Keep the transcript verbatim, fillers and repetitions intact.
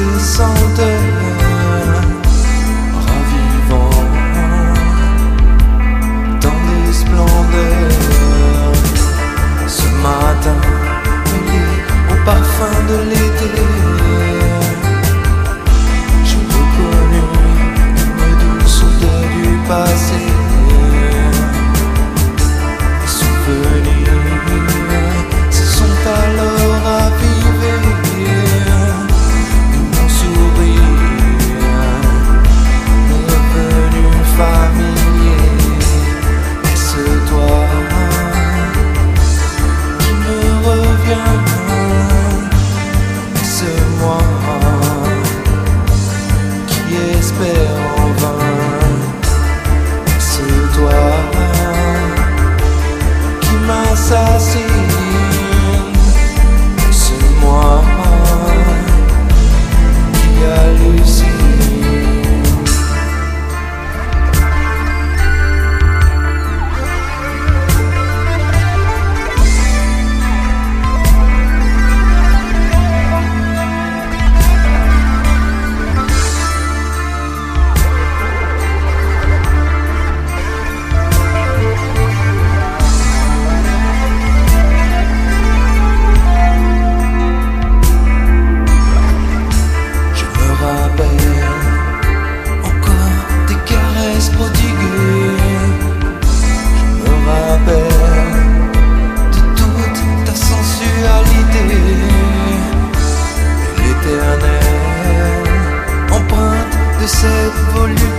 tes senteurs, ravivant dans des splendeurs. Ce matin, mêlé au parfum de l'été, j'ai reconnu une douce odeur du passé. Les souvenirs se sont alors ravivés, et mon sourire est devenu familier. Est-ce toi qui me reviens? Est-ce moi qui espère en vain? Est-ce toi qui m'assassine? C'est moi qui hallucine. Empreinte de cette volupté.